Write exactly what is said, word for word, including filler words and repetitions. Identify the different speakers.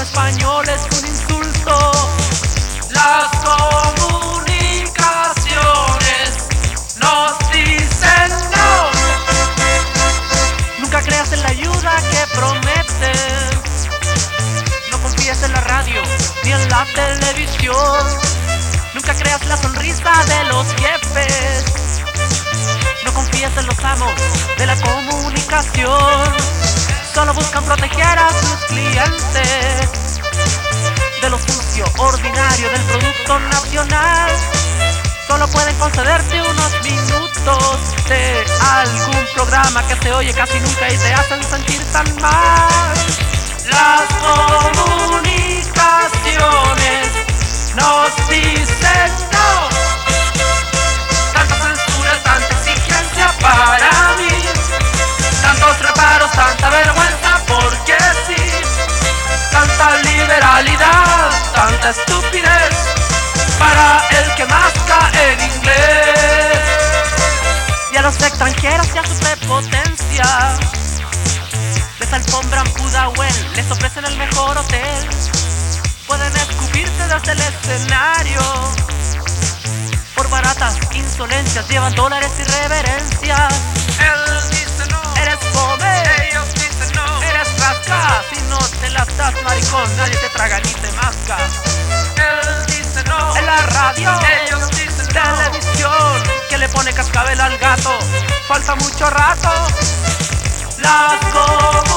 Speaker 1: idioma español es un insulto. Las comunicaciones nos dicen no. Nunca creas en la ayuda que prometen. No confíes en la radio ni en la televisión. Nunca creas la sonrisa de los jefes. No confíes en los amos de la comunicación. Solo buscan proteger a sus clientes de lo sucio, ordinario del producto nacional. Solo pueden concederte unos minutos de algún programa que se oye casi nunca y te hacen sentir tan mal. Las comunicaciones nos dicen no. Tanta censura, tanta exigencia para mí. Tantos reparos, tanta vergüenza, porque sí. Tanta liberalidad, tanta estupidez para el que masca en inglés. Y a los extranjeros y a su prepotencia les alfombran Pudahuel, les ofrecen el mejor hotel. Pueden escupirse desde el escenario. Por baratas insolencias llevan dólares y reverencias. Él dice no, eres fome. Ellos dicen no, eres rasca. Si no te las das, maricón, nadie te traga ni te masca. Él dice no, en la radio. Ellos dicen no, televisión, que le pone cascabel al gato. Falta mucho rato. Las